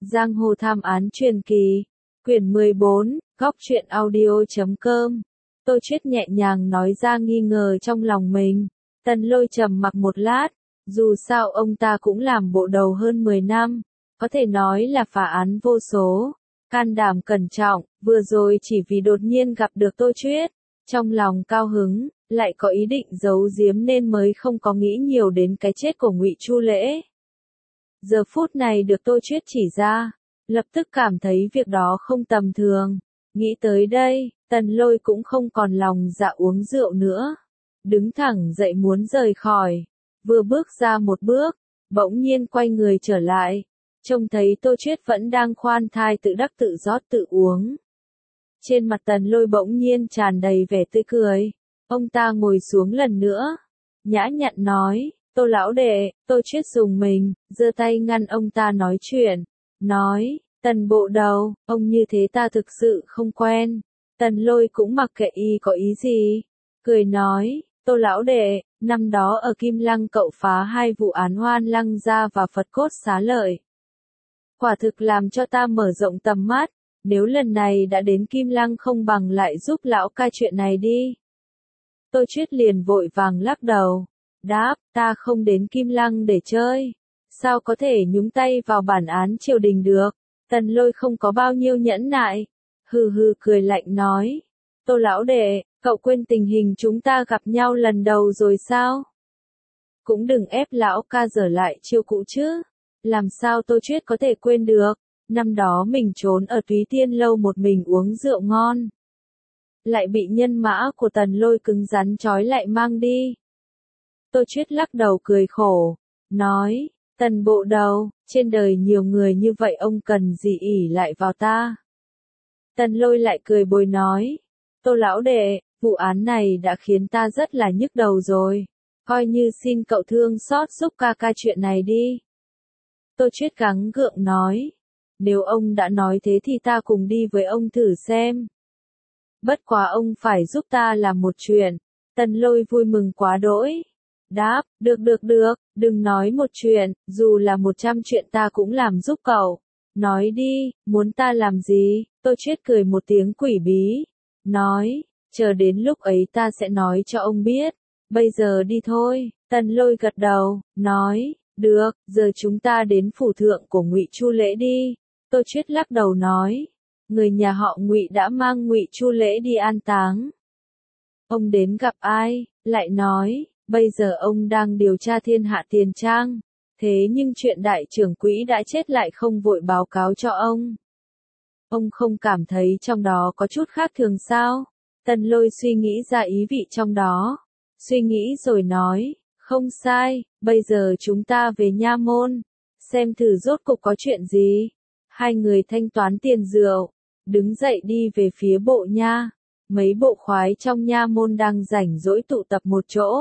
Giang hồ thám án truyền kỳ, quyển 14, góc truyện audio.com. Tô Chuyết nhẹ nhàng nói ra nghi ngờ trong lòng mình. Tần Lôi trầm mặc một lát, dù sao ông ta cũng làm bộ đầu hơn 10 năm, có thể nói là phá án vô số, can đảm cẩn trọng, vừa rồi chỉ vì đột nhiên gặp được Tô Chuyết, trong lòng cao hứng, lại có ý định giấu giếm nên mới không có nghĩ nhiều đến cái chết của Ngụy Chu Lễ. Giờ phút này được Tô Chuyết chỉ ra, lập tức cảm thấy việc đó không tầm thường. Nghĩ tới đây, Tần Lôi cũng không còn lòng dạ uống rượu nữa. Đứng thẳng dậy muốn rời khỏi. Vừa bước ra một bước, bỗng nhiên quay người trở lại. Trông thấy Tô Chuyết vẫn đang khoan thai tự đắc tự rót tự uống. Trên mặt Tần Lôi bỗng nhiên tràn đầy vẻ tươi cười. Ông ta ngồi xuống lần nữa. Nhã nhặn nói, Tô lão đệ. Tô Chuyết dùng mình, giơ tay ngăn ông ta nói chuyện. Nói, Tần bộ đầu, ông như thế ta thực sự không quen. Tần Lôi cũng mặc kệ y có ý gì. Cười nói, Tô lão đệ, năm đó ở Kim Lăng cậu phá 2 vụ án Hoan Lăng Gia và Phật Cốt Xá Lợi. Quả thực làm cho ta mở rộng tầm mắt, nếu lần này đã đến Kim Lăng không bằng lại giúp lão ca chuyện này đi. Tô Chuyết liền vội vàng lắc đầu, đáp, ta không đến Kim Lăng để chơi, sao có thể nhúng tay vào bản án triều đình được. Tần Lôi không có bao nhiêu nhẫn nại, hừ hừ cười lạnh nói, Tô lão đệ, cậu quên tình hình chúng ta gặp nhau lần đầu rồi sao? Cũng đừng ép lão ca dở lại chiêu cũ chứ, làm sao Tô Chuyết có thể quên được, năm đó mình trốn ở Túy Tiên Lâu một mình uống rượu ngon. Lại bị nhân mã của Tần Lôi cứng rắn trói lại mang đi. Tô Chuyết lắc đầu cười khổ, nói, Tần bộ đầu, trên đời nhiều người như vậy ông cần gì ỷ lại vào ta. Tần Lôi lại cười bồi nói, Tô lão đệ, vụ án này đã khiến ta rất là nhức đầu rồi, coi như xin cậu thương xót giúp ca ca chuyện này đi. Tô Chuyết gắng gượng nói, nếu ông đã nói thế thì ta cùng đi với ông thử xem. Bất quá ông phải giúp ta làm một chuyện. Tần Lôi vui mừng quá đỗi. Đáp, được, đừng nói một chuyện, dù là 100 chuyện ta cũng làm giúp cậu. Nói đi, muốn ta làm gì? Tô Chuyết cười một tiếng quỷ bí. Nói, chờ đến lúc ấy ta sẽ nói cho ông biết. Bây giờ đi thôi. Tần Lôi gật đầu, nói, được, giờ chúng ta đến phủ thượng của Ngụy Chu Lễ đi. Tô Chuyết lắc đầu nói, người nhà họ Ngụy đã mang Ngụy Chu Lễ đi an táng. Ông đến gặp ai? Lại nói, bây giờ ông đang điều tra Thiên Hạ Tiền Trang, thế nhưng chuyện đại trưởng quỹ đã chết lại không vội báo cáo cho ông. Ông không cảm thấy trong đó có chút khác thường sao? Tần Lôi suy nghĩ ra ý vị trong đó, suy nghĩ rồi nói, không sai, bây giờ chúng ta về nha môn, xem thử rốt cục có chuyện gì. Hai người thanh toán tiền rượu, đứng dậy đi về phía bộ nha. Mấy bộ khoái trong nha môn đang rảnh rỗi tụ tập một chỗ.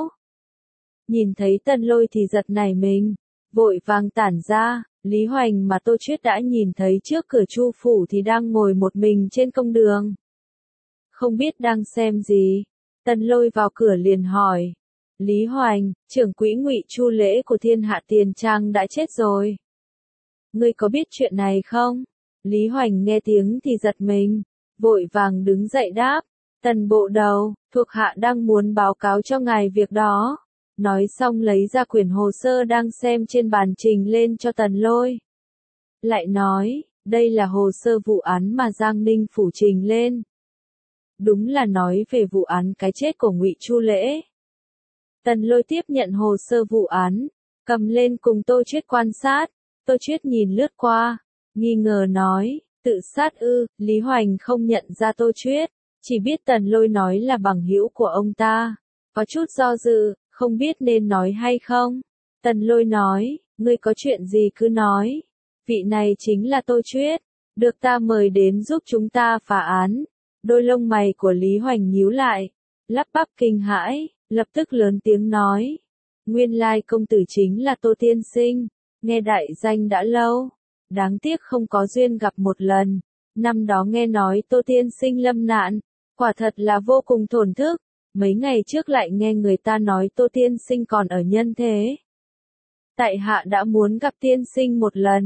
Nhìn thấy Tần Lôi thì giật nảy mình, vội vàng tản ra. Lý Hoành mà Tô Chuyết đã nhìn thấy trước cửa Chu phủ thì đang ngồi một mình trên công đường. Không biết đang xem gì. Tần Lôi vào cửa liền hỏi, Lý Hoành, trưởng quỹ Ngụy Chu Lễ của Thiên Hạ Tiền Trang đã chết rồi. Ngươi có biết chuyện này không? Lý Hoành nghe tiếng thì giật mình, vội vàng đứng dậy đáp, Tần bộ đầu, thuộc hạ đang muốn báo cáo cho ngài việc đó. Nói xong lấy ra quyển hồ sơ đang xem trên bàn trình lên cho Tần Lôi. Lại nói, đây là hồ sơ vụ án mà Giang Ninh phủ trình lên. Đúng là nói về vụ án cái chết của Ngụy Chu Lễ. Tần Lôi tiếp nhận hồ sơ vụ án, cầm lên cùng Tô Chuyết quan sát. Tô Chuyết nhìn lướt qua, nghi ngờ nói, tự sát ư? Lý Hoành không nhận ra Tô Chuyết, chỉ biết Tần Lôi nói là bằng hữu của ông ta. Có chút do dự, không biết nên nói hay không. Tần Lôi nói, ngươi có chuyện gì cứ nói. Vị này chính là Tô Chuyết, được ta mời đến giúp chúng ta phá án. Đôi lông mày của Lý Hoành nhíu lại, lắp bắp kinh hãi, lập tức lớn tiếng nói, nguyên lai công tử chính là Tô tiên sinh. Nghe đại danh đã lâu, đáng tiếc không có duyên gặp một lần. Năm đó nghe nói Tô tiên sinh lâm nạn, quả thật là vô cùng thổn thức. Mấy ngày trước lại nghe người ta nói Tô tiên sinh còn ở nhân thế. Tại hạ đã muốn gặp tiên sinh một lần,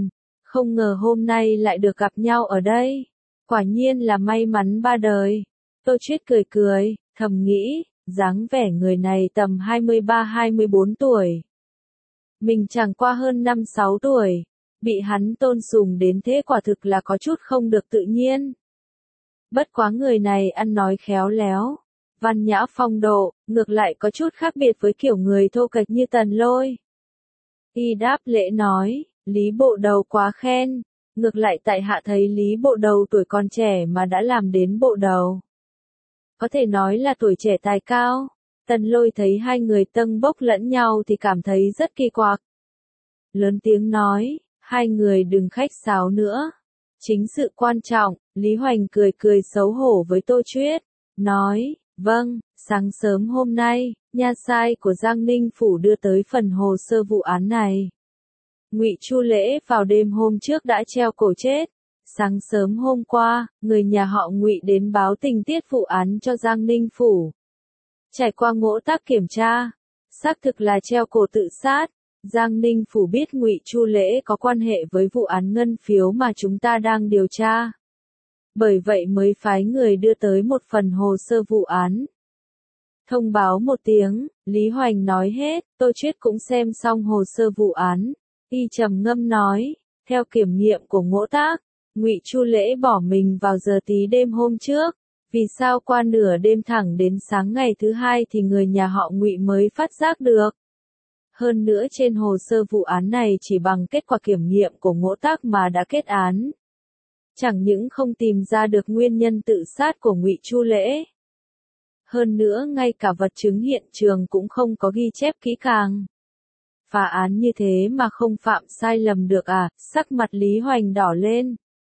Không ngờ hôm nay lại được gặp nhau ở đây. Quả nhiên là may mắn ba đời. Tô Chuyết cười cười, thầm nghĩ, dáng vẻ người này tầm 23-24 tuổi. Mình chẳng qua hơn 5-6 tuổi. Bị hắn tôn sùng đến thế quả thực là có chút không được tự nhiên. Bất quá người này ăn nói khéo léo, văn nhã phong độ, ngược lại có chút khác biệt với kiểu người thô kệch như Tần Lôi. Y đáp lễ nói, Lý Bộ Đầu quá khen, ngược lại tại hạ thấy Lý Bộ Đầu tuổi còn trẻ mà đã làm đến Bộ Đầu. Có thể nói là tuổi trẻ tài cao. Tần Lôi thấy hai người tâng bốc lẫn nhau thì cảm thấy rất kỳ quặc. Lớn tiếng nói, hai người đừng khách sáo nữa. Chính sự quan trọng, Lý Hoành cười cười xấu hổ với Tô Chuyết, nói, vâng, sáng sớm hôm nay, nha sai của Giang Ninh Phủ đưa tới phần hồ sơ vụ án này. Ngụy Chu Lễ vào đêm hôm trước đã treo cổ chết. Sáng sớm hôm qua, người nhà họ Ngụy đến báo tình tiết vụ án cho Giang Ninh Phủ. Trải qua ngỗ tác kiểm tra, xác thực là treo cổ tự sát. Giang Ninh Phủ biết Ngụy Chu Lễ có quan hệ với vụ án ngân phiếu mà chúng ta đang điều tra. Bởi vậy mới phái người đưa tới một phần hồ sơ vụ án. Thông báo một tiếng, Lý Hoành nói hết, Tô Chuyết cũng xem xong hồ sơ vụ án. Y trầm ngâm nói, theo kiểm nghiệm của ngỗ tác, Ngụy Chu Lễ bỏ mình vào giờ tí đêm hôm trước. Vì sao qua nửa đêm thẳng đến sáng ngày thứ hai thì người nhà họ Ngụy mới phát giác được? Hơn nữa trên hồ sơ vụ án này chỉ bằng kết quả kiểm nghiệm của ngỗ tác mà đã kết án. Chẳng những không tìm ra được nguyên nhân tự sát của Ngụy Chu Lễ. Hơn nữa ngay cả vật chứng hiện trường cũng không có ghi chép kỹ càng. Phá án như thế mà không phạm sai lầm được à? Sắc mặt Lý Hoành đỏ lên.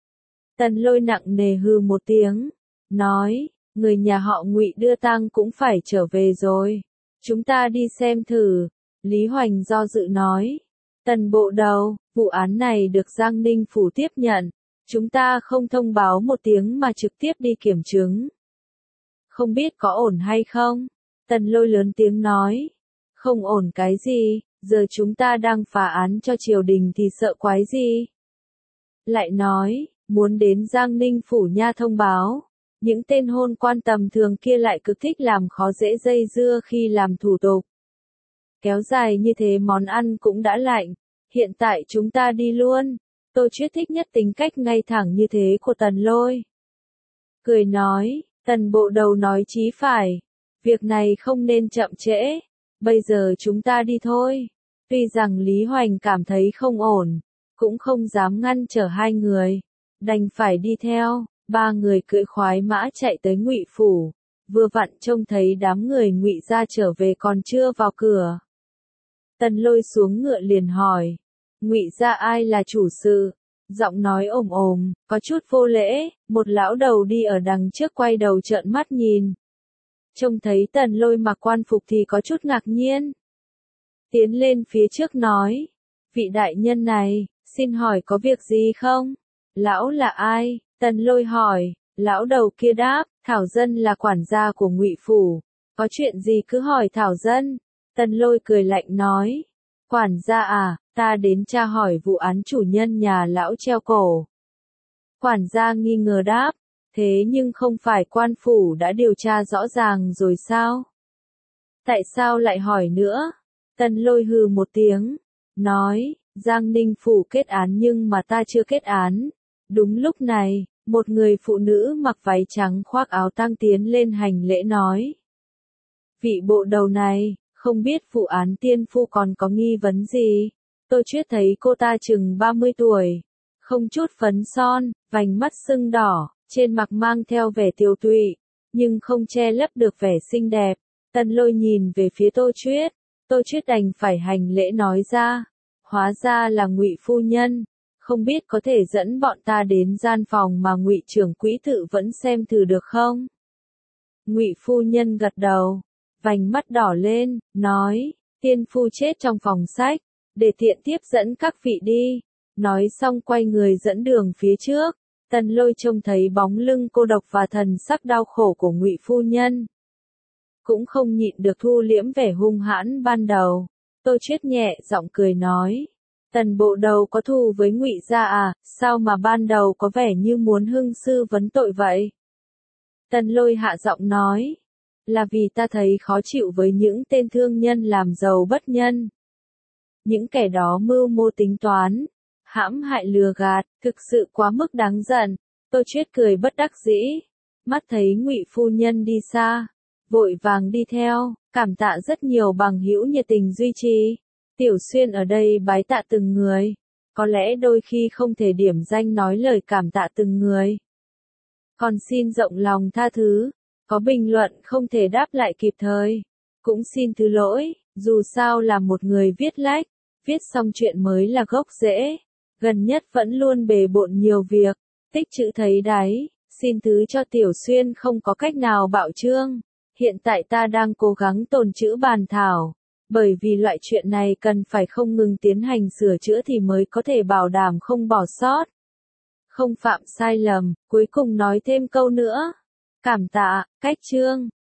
Tần Lôi nặng nề hừ một tiếng, nói, người nhà họ Ngụy đưa tang cũng phải trở về rồi. Chúng ta đi xem thử. Lý Hoành do dự nói. Tần Bộ Đầu, vụ án này được Giang Ninh Phủ tiếp nhận. Chúng ta không thông báo một tiếng mà trực tiếp đi kiểm chứng. Không biết có ổn hay không? Tần Lôi lớn tiếng nói. Không ổn cái gì, giờ chúng ta đang phá án cho triều đình thì sợ quái gì? Lại nói, muốn đến Giang Ninh Phủ nha thông báo. Những tên hôn quan tầm thường kia lại cực thích làm khó dễ dây dưa khi làm thủ tục. Kéo dài như thế món ăn cũng đã lạnh. Hiện tại chúng ta đi luôn. Tô Chuyết thích nhất tính cách ngay thẳng như thế của Tần Lôi. Cười nói, Tần Bộ Đầu nói chí phải. Việc này không nên chậm trễ. Bây giờ chúng ta đi thôi. Tuy rằng Lý Hoành cảm thấy không ổn, cũng không dám ngăn trở hai người. Đành phải đi theo. Ba người cưỡi khoái mã chạy tới Ngụy Phủ. Vừa vặn trông thấy đám người Ngụy gia trở về còn chưa vào cửa. Tần Lôi xuống ngựa liền hỏi. Ngụy gia ai là chủ sự? Giọng nói ồm ồm, có chút vô lễ, một lão đầu đi ở đằng trước quay đầu trợn mắt nhìn. Trông thấy Tần Lôi mặc quan phục thì có chút ngạc nhiên. Tiến lên phía trước nói. Vị đại nhân này, xin hỏi có việc gì không? Lão là ai? Tần Lôi hỏi. Lão đầu kia đáp, Thảo Dân là quản gia của Ngụy Phủ. Có chuyện gì cứ hỏi Thảo Dân. Tần Lôi cười lạnh nói. Quản gia à, ta đến tra hỏi vụ án chủ nhân nhà lão treo cổ. Quản gia nghi ngờ đáp. Thế nhưng không phải quan phủ đã điều tra rõ ràng rồi sao? Tại sao lại hỏi nữa? Tần Lôi hừ một tiếng. Nói, Giang Ninh Phủ kết án nhưng mà ta chưa kết án. Đúng lúc này, một người phụ nữ mặc váy trắng khoác áo tang tiến lên hành lễ nói. Vị bộ đầu này, không biết vụ án tiên phu còn có nghi vấn gì? Tôi Chuyết thấy cô ta chừng 30 tuổi. Không chút phấn son, vành mắt sưng đỏ, trên mặt mang theo vẻ tiều tụy, nhưng không che lấp được vẻ xinh đẹp. Tần Lôi nhìn về phía Tô Chuyết. Tô Chuyết đành phải hành lễ nói ra. Hóa ra là Ngụy phu nhân. Không biết có thể dẫn bọn ta đến gian phòng mà Ngụy trưởng quỹ tự vẫn xem thử được không? Ngụy phu nhân gật đầu, vành mắt đỏ lên, nói, tiên phu chết trong phòng sách, để tiện tiếp dẫn các vị đi. Nói xong quay người dẫn đường phía trước. Tần Lôi trông thấy bóng lưng cô độc và thần sắc đau khổ của Ngụy phu nhân, cũng không nhịn được thu liễm vẻ hung hãn ban đầu. Tô Chuyết nhẹ giọng cười nói, Tần bộ đầu có thù với Ngụy gia à, sao mà ban đầu có vẻ như muốn hưng sư vấn tội vậy? Tần Lôi hạ giọng nói, là vì ta thấy khó chịu với những tên thương nhân làm giàu bất nhân. Những kẻ đó mưu mô tính toán, hãm hại lừa gạt, thực sự quá mức đáng giận. Tô Chuyết cười bất đắc dĩ, mắt thấy Ngụy phu nhân đi xa, vội vàng đi theo, cảm tạ rất nhiều bằng hữu nhiệt tình duy trì. Tiểu Xuyên ở đây bái tạ từng người, có lẽ đôi khi không thể điểm danh nói lời cảm tạ từng người. Còn xin rộng lòng tha thứ, có bình luận không thể đáp lại kịp thời, cũng xin thứ lỗi, dù sao là một người viết lách, viết xong chuyện mới là gốc rễ, gần nhất vẫn luôn bề bộn nhiều việc, tích chữ thấy đáy, xin thứ cho Tiểu Xuyên không có cách nào bạo trương, hiện tại ta đang cố gắng tồn trữ bàn thảo, bởi vì loại chuyện này cần phải không ngừng tiến hành sửa chữa thì mới có thể bảo đảm không bỏ sót, không phạm sai lầm, cuối cùng nói thêm câu nữa, cảm tạ, cách chương.